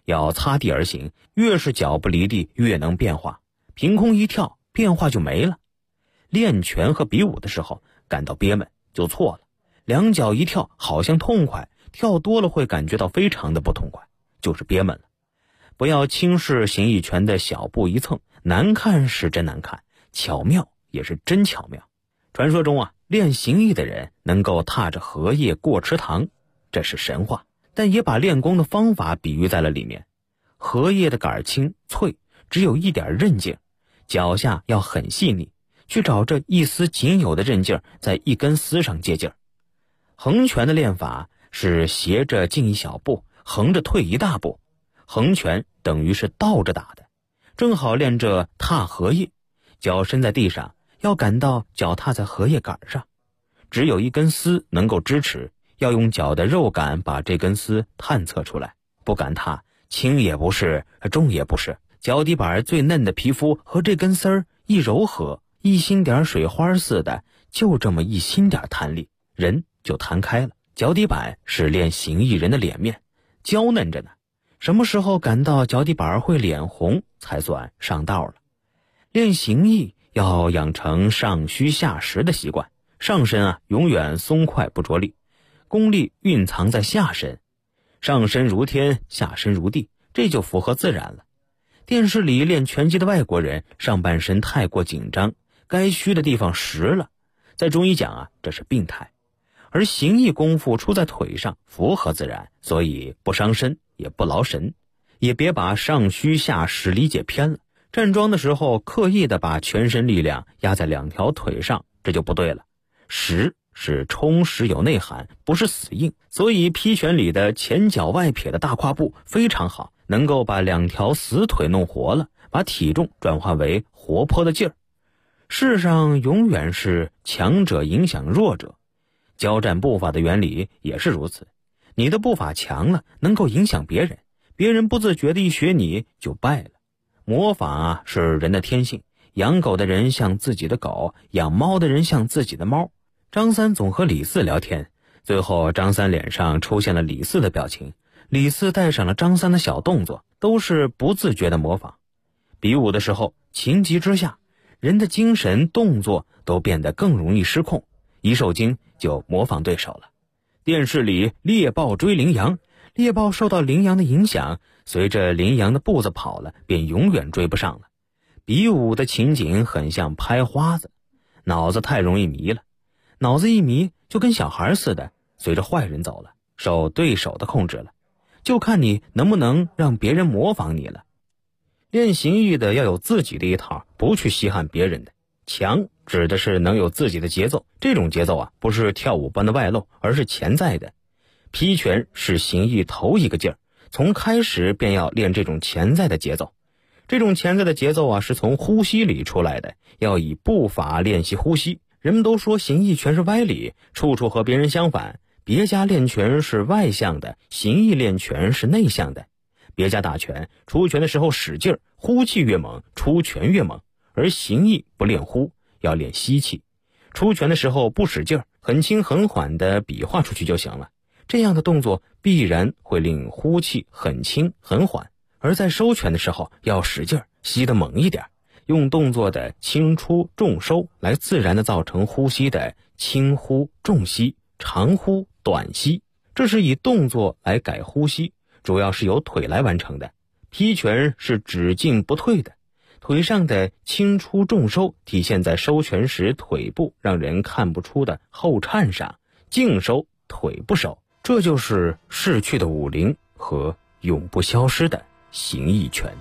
要擦地而行，越是脚不离地越能变化，凭空一跳变化就没了。练拳和比武的时候感到憋闷就错了，两脚一跳好像痛快，跳多了会感觉到非常的不痛快，就是憋闷了。不要轻视形意拳的小步一蹭，难看是真难看，巧妙也是真巧妙。传说中练形意的人能够踏着荷叶过池塘，这是神话，但也把练功的方法比喻在了里面。荷叶的杆轻脆，只有一点韧劲，脚下要很细腻，去找这一丝仅有的韧劲在一根丝上接劲儿。横拳的练法是斜着进一小步，横着退一大步，横拳等于是倒着打的，正好练这踏荷叶，脚伸在地上，要感到脚踏在荷叶杆上，只有一根丝能够支持，要用脚的肉感把这根丝探测出来，不敢踏，轻也不是，重也不是，脚底板最嫩的皮肤和这根丝儿一柔和，一星点水花似的，就这么一星点弹力，人就弹开了。脚底板是练形意人的脸面，娇嫩着呢，什么时候感到脚底板会脸红才算上道了。练形意要养成上虚下实的习惯，上身永远松快不着力，功力蕴藏在下身，上身如天，下身如地，这就符合自然了。电视里练拳击的外国人上半身太过紧张，该虚的地方实了，在中医讲这是病态。而形意功夫出在腿上，符合自然，所以不伤身也不劳神。也别把上虚下实理解偏了，站桩的时候刻意的把全身力量压在两条腿上，这就不对了。实是充实有内涵，不是死硬，所以劈拳里的前脚外撇的大跨步非常好，能够把两条死腿弄活了，把体重转化为活泼的劲儿。世上永远是强者影响弱者，交战步伐的原理也是如此，你的步伐强了，能够影响别人，别人不自觉的一学你就败了。模仿是人的天性，养狗的人像自己的狗，养猫的人像自己的猫。张三总和李四聊天，最后张三脸上出现了李四的表情，李四带上了张三的小动作，都是不自觉的模仿。比武的时候，情急之下，人的精神动作都变得更容易失控，一受惊就模仿对手了。电视里猎豹追羚羊，猎豹受到羚羊的影响，随着羚羊的步子跑了，便永远追不上了。比武的情景很像拍花子，脑子太容易迷了，脑子一迷就跟小孩似的，随着坏人走了，受对手的控制了，就看你能不能让别人模仿你了。练形意的要有自己的一套，不去稀罕别人的。强指的是能有自己的节奏，这种节奏不是跳舞般的外露，而是潜在的。劈拳是形意头一个劲儿，从开始便要练这种潜在的节奏。这种潜在的节奏是从呼吸里出来的，要以步法练习呼吸。人们都说形意拳是歪理，处处和别人相反。别家练拳是外向的，形意练拳是内向的。别家打拳，出拳的时候使劲儿，呼气越猛，出拳越猛。而形意不练呼，要练吸气。出拳的时候不使劲儿，很轻很缓地比划出去就行了。这样的动作必然会令呼气很轻很缓。而在收拳的时候要使劲儿，吸得猛一点，用动作的轻出重收来自然地造成呼吸的轻呼重吸、长呼短吸。这是以动作来改呼吸，主要是由腿来完成的。劈拳是只进不退的，腿上的轻出重收体现在收拳时腿部让人看不出的后颤上，颈收腿不收，这就是逝去的武林和永不消失的形意拳。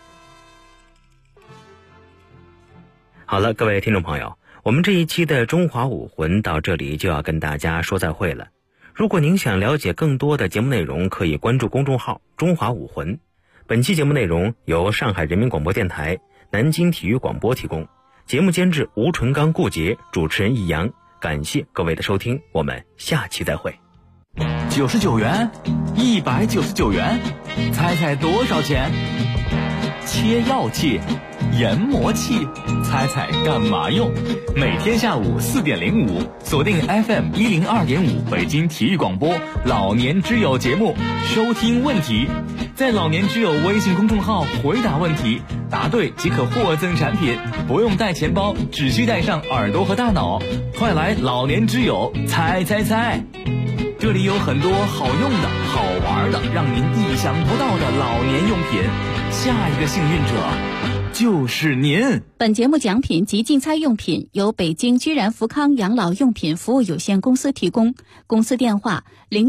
好了，各位听众朋友，我们这一期的中华武魂到这里就要跟大家说再会了。如果您想了解更多的节目内容，可以关注公众号中华武魂。本期节目内容由上海人民广播电台、南京体育广播提供，节目监制吴纯刚、顾杰，主持人易阳。感谢各位的收听，我们下期再会。 99元，199元，猜猜多少钱？切药器、研磨器，猜猜干嘛用？每天下午4点05，锁定 FM 102.5北京体育广播老年之友节目，收听问题。 在老年之友微信公众号回答问题，答对即可获赠产品，不用带钱包，只需带上耳朵和大脑。快来老年之友猜猜猜！这里有很多好用的、好玩的，让您意想不到的老年用品。下一个幸运者就是您。 本节目奖品及竞猜用品由北京居然福康养老用品服务有限公司提供，公司电话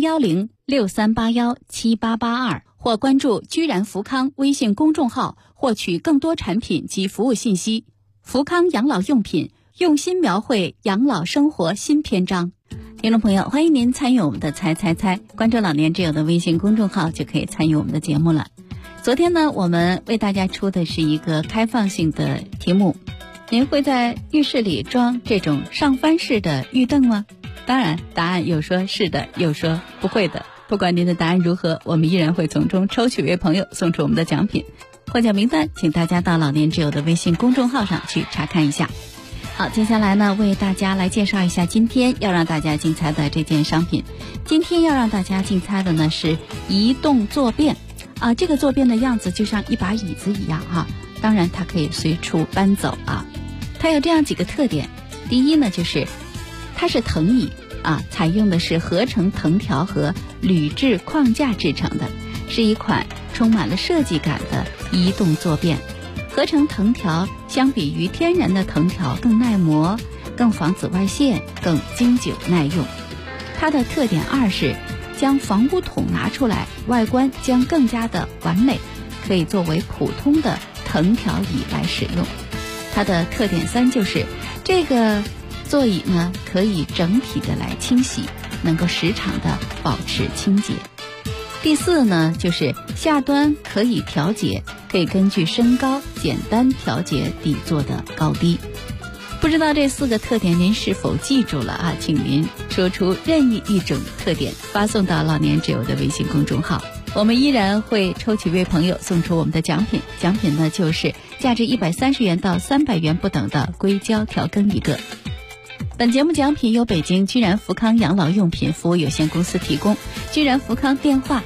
01063817882，或关注居然福康微信公众号获取更多产品及服务信息。福康养老用品，用心描绘养老生活新篇章。听众朋友，欢迎您参与我们的猜猜猜，关注老年之友的微信公众号就可以参与我们的节目了。昨天呢，我们为大家出的是一个开放性的题目，您会在浴室里装这种上翻式的浴凳吗？当然，答案有说是的，有说不会的。不管您的答案如何，我们依然会从中抽取一位朋友送出我们的奖品。获奖名单请大家到老年之友的微信公众号上去查看一下。好，接下来呢，为大家来介绍一下今天要让大家竞猜的这件商品。今天要让大家竞猜的呢是移动坐便啊，这个坐便的样子就像一把椅子一样啊，当然它可以随处搬走啊。它有这样几个特点，第一呢就是它是藤椅啊，采用的是合成藤条和铝制框架制成的，是一款充满了设计感的移动坐便。合成藤条相比于天然的藤条更耐磨，更防紫外线，更经久耐用。它的特点二是将防污桶拿出来，外观将更加的完美，可以作为普通的藤条椅来使用。它的特点三就是这个座椅呢可以整体的来清洗，能够时常的保持清洁。第四呢就是下端可以调节，可以根据身高简单调节底座的高低。不知道这4个特点您是否记住了啊？请您说出任意一种特点，发送到老年之友的微信公众号，我们依然会抽取一位朋友送出我们的奖品。奖品呢就是价值130元到300元不等的硅胶调羹一个。本节目奖品由北京居然福康养老用品服务有限公司提供，居然福康电话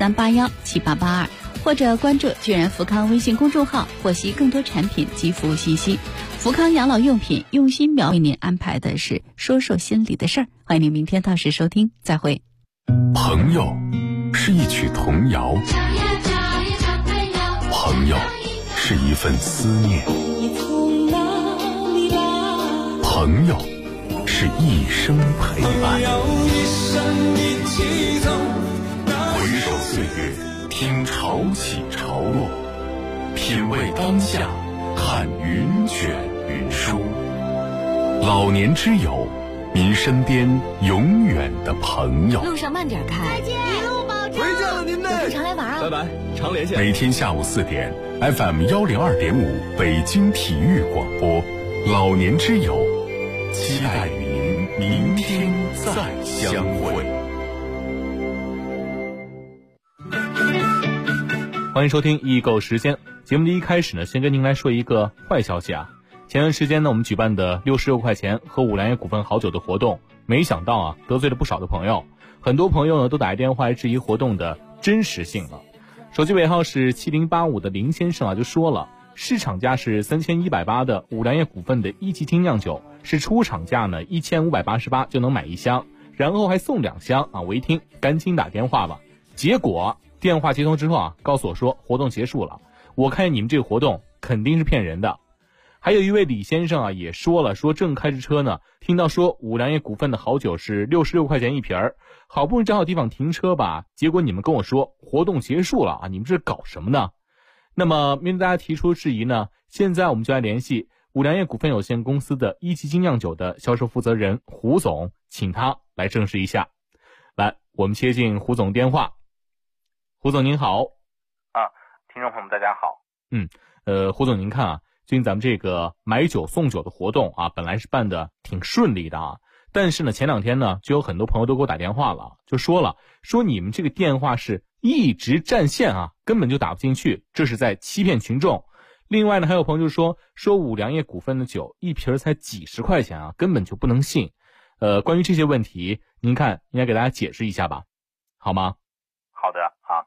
63817882，或者关注居然福康微信公众号获悉更多产品及服务信息。福康养老用品用心描为您安排的是说说心里的事儿，欢迎您明天到时收听，再会。 朋友是一曲童谣，朋友是一份思念，朋友是一生陪伴。回首岁月，听潮起潮落，品味当下，看云卷云舒。老年之友，您身边永远的朋友。 路上慢点开，再见，一路保重。 回家了您呢， 有空常来玩啊。 拜拜，常联系。 每天下午4点 FM 102.5北京体育广播，老年之友，期待与您明天再相会。 欢迎收听易购时间。节目的一开始呢，先跟您来说一个坏消息啊。前段时间呢，我们举办的66块钱喝五粮液股份好酒的活动，没想到啊，得罪了不少的朋友。很多朋友呢，都打来电话来质疑活动的真实性了。手机尾号是7085的林先生啊，就说了，市场价是3180的五粮液股份的1级精酿酒，是出厂价呢1588就能买1箱，然后还送2箱啊！我一听，赶紧打电话吧。结果电话接通之后啊，告诉我说活动结束了。我看你们这个活动肯定是骗人的。还有一位李先生啊，也说了，说正开着车呢，听到说五粮液股份的好酒是66块钱一瓶儿，好不容易找好地方停车吧，结果你们跟我说活动结束了啊，你们这搞什么呢？那么面对大家提出质疑呢，现在我们就来联系五粮液股份有限公司的1级精酿酒的销售负责人胡总，请他来证实一下。来，我们接进胡总电话。胡总您好。 听众朋友们大家好。 胡总您看啊，最近咱们这个买酒送酒的活动啊，本来是办的挺顺利的啊，但是呢前2天呢，就有很多朋友都给我打电话了，就说你们这个电话是一直占线啊，根本就打不进去，这是在欺骗群众。另外呢，还有朋友就说五粮液股份的酒一瓶才几十块钱啊，根本就不能信。关于这些问题，您看应该给大家解释一下吧，好吗？ 好的啊。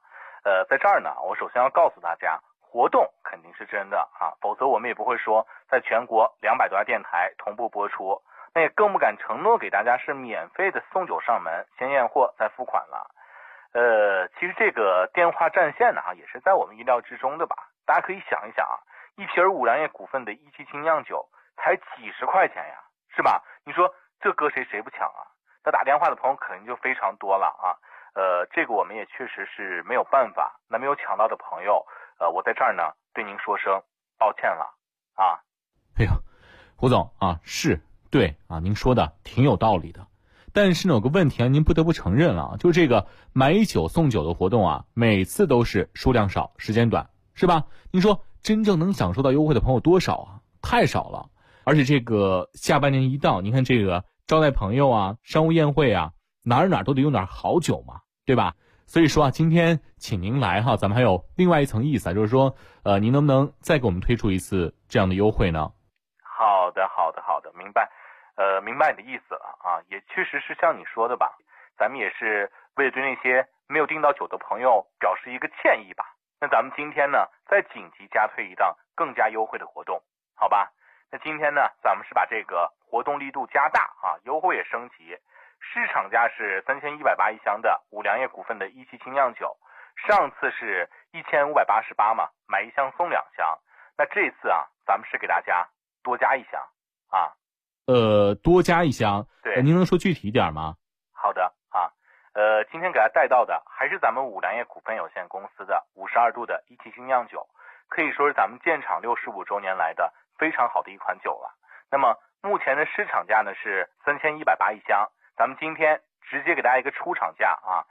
在这儿呢，我首先要告诉大家，活动肯定是真的啊，否则我们也不会说在全国200多家电台同步播出，那也更不敢承诺给大家是免费的送酒上门，先验货再付款了。其实这个电话占线呢，也是在我们意料之中的吧。大家可以想一想啊，一瓶五粮液股份的177精酿酒才几十块钱呀，是吧？你说这搁谁不抢啊？那打电话的朋友肯定就非常多了啊。这个我们也确实是没有办法。那没有抢到的朋友，我在这儿呢对您说声抱歉了啊。 哎呀，胡总啊，是对啊，您说的挺有道理的。但是呢，有个问题啊，您不得不承认了，就这个买酒送酒的活动啊，每次都是数量少，时间短，是吧？您说真正能享受到优惠的朋友多少啊？太少了。而且这个下半年一到，您看这个招待朋友啊，商务宴会啊，哪儿都得用点好酒嘛，对吧？所以说啊，今天请您来哈，咱们还有另外一层意思啊，就是说，您能不能再给我们推出一次这样的优惠呢？ 好的，明白。明白你的意思了啊，也确实是像你说的吧，咱们也是为了对那些没有订到酒的朋友表示一个歉意吧。那咱们今天呢，再紧急加推一档更加优惠的活动，好吧？那今天呢，咱们是把这个活动力度加大啊，优惠也升级。市场价是3180一箱的五粮液股份的177精酿酒，上次是1588嘛，买1箱送2箱。那这次啊，咱们是给大家多加1箱啊。 多加1箱， 对， 您能说具体一点吗？ 好的啊，今天给大家带到的还是咱们五粮液股份有限公司的52度的177精酿酒，可以说是咱们建厂65周年来的非常好的一款酒了。那么目前的市场价呢是3180一箱，咱们今天直接给大家一个出厂价啊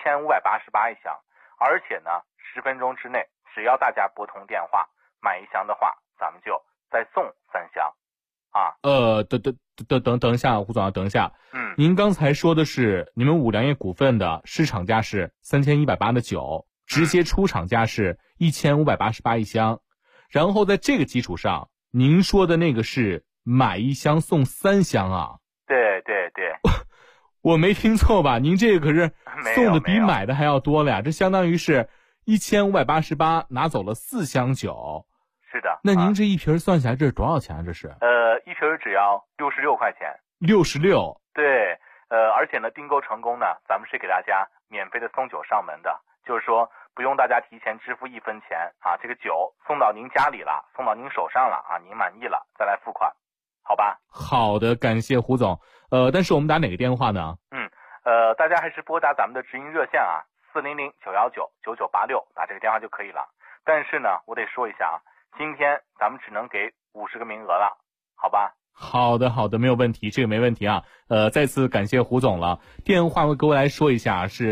，1588一箱，而且呢10分钟之内，只要大家拨通电话买1箱的话，咱们就再送3箱。啊， 等一下，胡总啊，等一下。您刚才说的是你们五粮液股份的市场价是3180的酒，直接出厂价是1588一箱，然后在这个基础上，您说的那个是买1箱送3箱啊？ 对。 我没听错吧？您这个可是送的比买的还要多了呀，这相当于是1588拿走了4箱酒。 是的。 那您这一瓶算下来这是多少钱啊？这是？ 一瓶只要66块钱。 66。 对，而且呢，订购成功呢，咱们是给大家免费的送酒上门的，就是说不用大家提前支付1分钱啊，这个酒送到您家里了，送到您手上了啊，您满意了再来付款，好吧？ 好的，感谢胡总。但是我们打哪个电话呢？ 大家还是拨打咱们的直营热线啊，400-919-9986，打这个电话就可以了。但是呢，我得说一下啊，今天咱们只能给50个名额了，好吧？ 好的，没有问题，这个没问题啊。再次感谢胡总了。电话我各位来说一下，是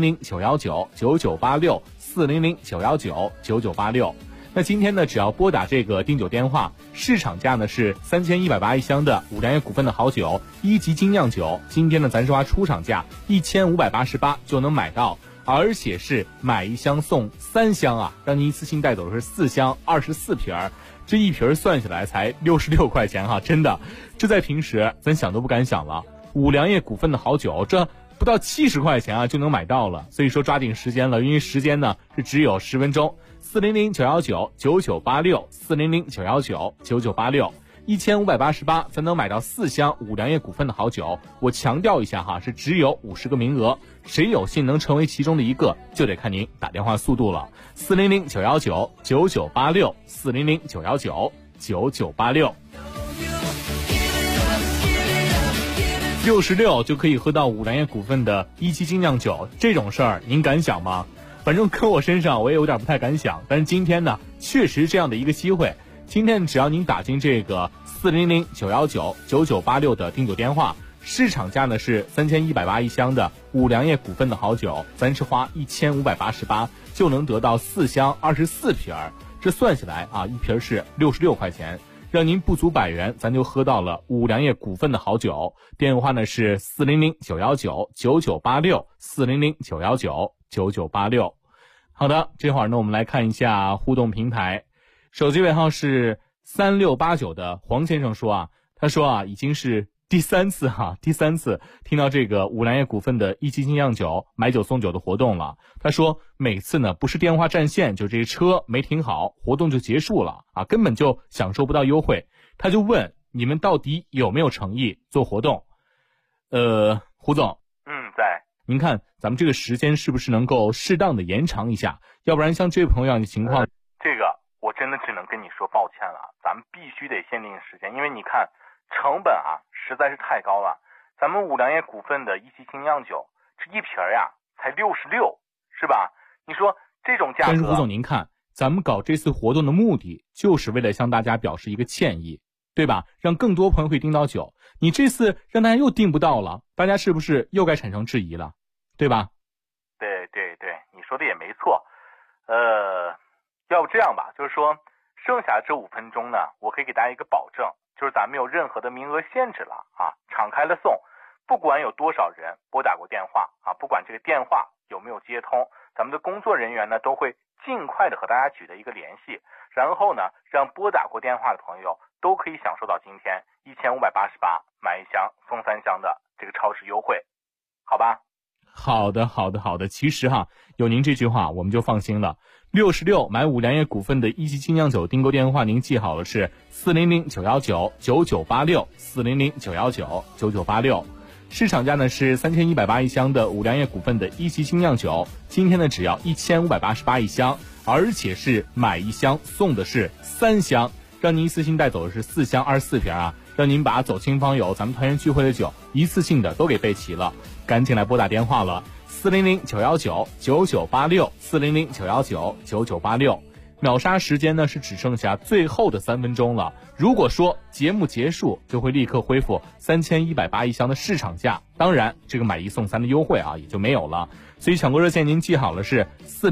400-919-9986 400-919-9986。那今天呢，只要拨打这个订酒电话，市场价呢是3180一箱的五粮液股份的好酒1级精酿酒，今天呢咱是花出厂价1588就能买到，而且是买1箱送3箱啊，让您一次性带走的是4箱24瓶儿。这一瓶算下来才66块钱哈，真的，这在平时咱想都不敢想了。五粮液股份的好酒，这不到70块钱啊就能买到了，所以说抓紧时间了，因为时间呢是只有10分钟。400-919-9986 400-919-9986 1588才能买到4箱五粮液股份的好酒。我强调一下哈，是只有50个名额，谁有幸能成为其中的一个，就得看您打电话速度了。400-919-9986 400-919-9986 66就可以喝到五粮液股份的1级精酿酒，这种事儿您敢想吗？反正搁我身上我也有点不太敢想，但是今天呢确实这样的一个机会，今天只要您打进这个400-919-9986的订酒电话，市场价呢是3180一箱的五粮液股份的好酒，咱是花1588就能得到4箱24瓶儿，这算下来啊，一瓶是66块钱，让您不足100元，咱就喝到了五粮液股份的好酒。电话呢是400-919-9986 400-919-9986。好的，这会儿呢我们来看一下互动平台，手机尾号是3689的黄先生说啊，他说啊已经是第三次听到这个五粮液股份的一期精酿酒买酒送酒的活动了。他说每次呢不是电话占线，就这车没停好，活动就结束了啊，根本就享受不到优惠。他就问你们到底有没有诚意做活动？胡总， 在。 您看咱们这个时间是不是能够适当的延长一下？要不然像这位朋友的情况， 这个我真的只能跟你说抱歉了，咱们必须得限定时间，因为你看成本啊实在是太高了。咱们五粮液股份的一期精酿酒，这一瓶呀才66，是吧？你说这种价格。 但是胡总您看，咱们搞这次活动的目的就是为了向大家表示一个歉意，对吧？让更多朋友可以订到酒。你这次让大家又订不到了，大家是不是又该产生质疑了，对吧？ 对，你说的也没错。要不这样吧，就是说剩下这5分钟呢，我可以给大家一个保证，就是咱没有任何的名额限制了啊，敞开了送，不管有多少人拨打过电话啊，不管这个电话有没有接通，咱们的工作人员呢都会尽快的和大家取得一个联系，然后呢让拨打过电话的朋友都可以享受到今天1588买1箱送3箱的这个超市优惠，好吧？ 好的。其实有您这句话我们就放心了。66买五粮液股份的一期精酿酒订购电话您记好了，是400-919-9986，400-919-9986。市场价呢是3180一箱的五粮液股份的一期精酿酒，今天呢只要1588一箱，而且是买1箱送的是3箱，让您一次性带走的是4箱24瓶啊，让您把走亲访友咱们团圆聚会的酒一次性的都给备齐了。赶紧来拨打电话了，400-919-9986，400-919-9986。秒杀时间呢是只剩下最后的3分钟了，如果说节目结束就会立刻恢复3180一箱的市场价，当然这个买1送3的优惠啊也就没有了。所以抢购热线您记好了，是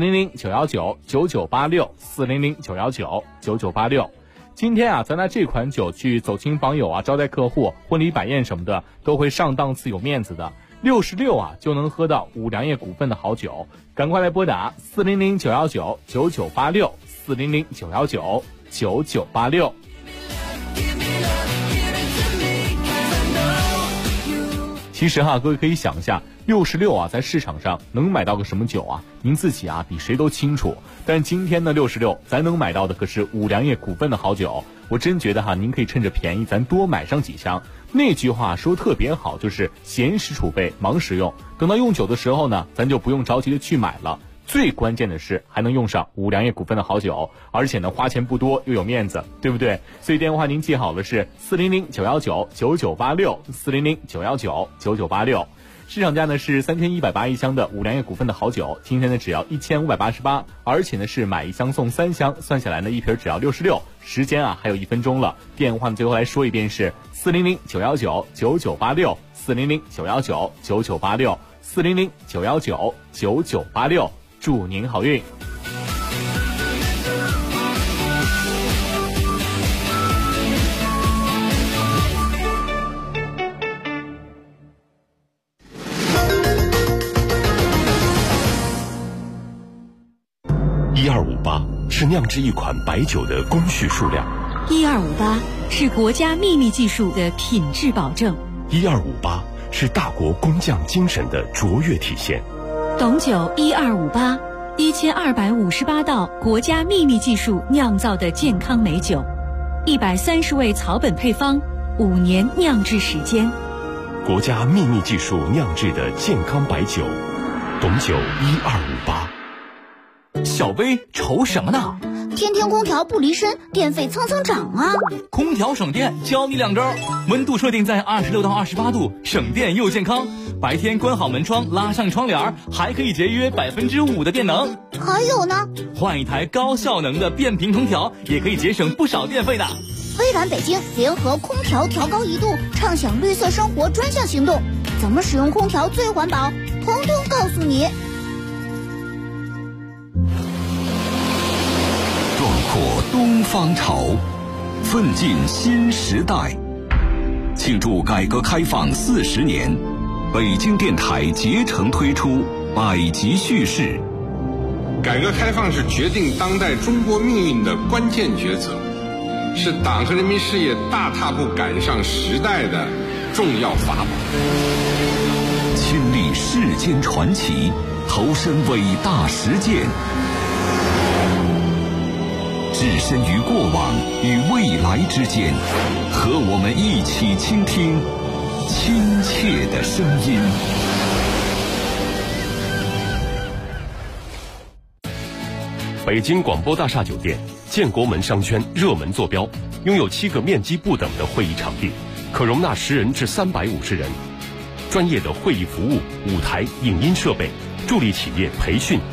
400-919-9986，400-919-9986。今天咱拿这款酒去走亲访友啊，招待客户、婚礼摆宴什么的都会上档次有面子的。66就能喝到五粮液股份的好酒，赶快来拨打400-919-9986，400-919-9986。其实各位可以想一下，66在市场上能买到个什么酒啊？您自己比谁都清楚。但今天的66咱能买到的可是五粮液股份的好酒，我真觉得您可以趁着便宜咱多买上几箱。那句话说特别好，就是闲时储备忙时用，等到用酒的时候呢，咱就不用着急的去买了。最关键的是还能用上五粮液股份的好酒，而且呢花钱不多又有面子，对不对？所以电话您记好了，是400-919-9986，400-919-9986。市场价呢是3180一箱的五粮液股份的好酒，今天呢只要1588，而且呢是买1箱送3箱，算下来呢一瓶只要66。时间还有1分钟了，电话最后来说一遍是400-919-9986，400-919-9986，400-919-9986，祝您好运。 1258是酿制一款白酒的工序数量 ，1258是国家秘密技术的品质保证 ，1258是大国工匠精神的卓越体现。 董酒1258，1258道国家秘密技术酿造的健康美酒，130味草本配方，5年酿制时间， 国家秘密技术酿制的健康白酒，董酒1258。 小薇愁什么呢？ 天天空调不离身，电费蹭蹭涨啊！ 空调省电，教你2招：温度设定在26到28度，省电又健康。白天关好门窗，拉上窗帘，还可以节约5%的电能。 还有呢， 换一台高效能的变频空调，也可以节省不少电费的。 微软北京联合空调调高1度，畅享绿色生活专项行动，怎么使用空调最环保？通通告诉你。 壮阔东方潮，奋进新时代。庆祝改革开放40年，北京电台竭诚推出百集叙事。 改革开放是决定当代中国命运的关键抉择，是党和人民事业大踏步赶上时代的重要法宝。 亲历世间传奇，投身伟大实践，置身于过往与未来之间，和我们一起倾听亲切的声音。 北京广播大厦酒店，建国门商圈热门坐标，拥有7个面积不等的会议场地，可容纳10人至350人。专业的会议服务、舞台、影音设备，助力企业培训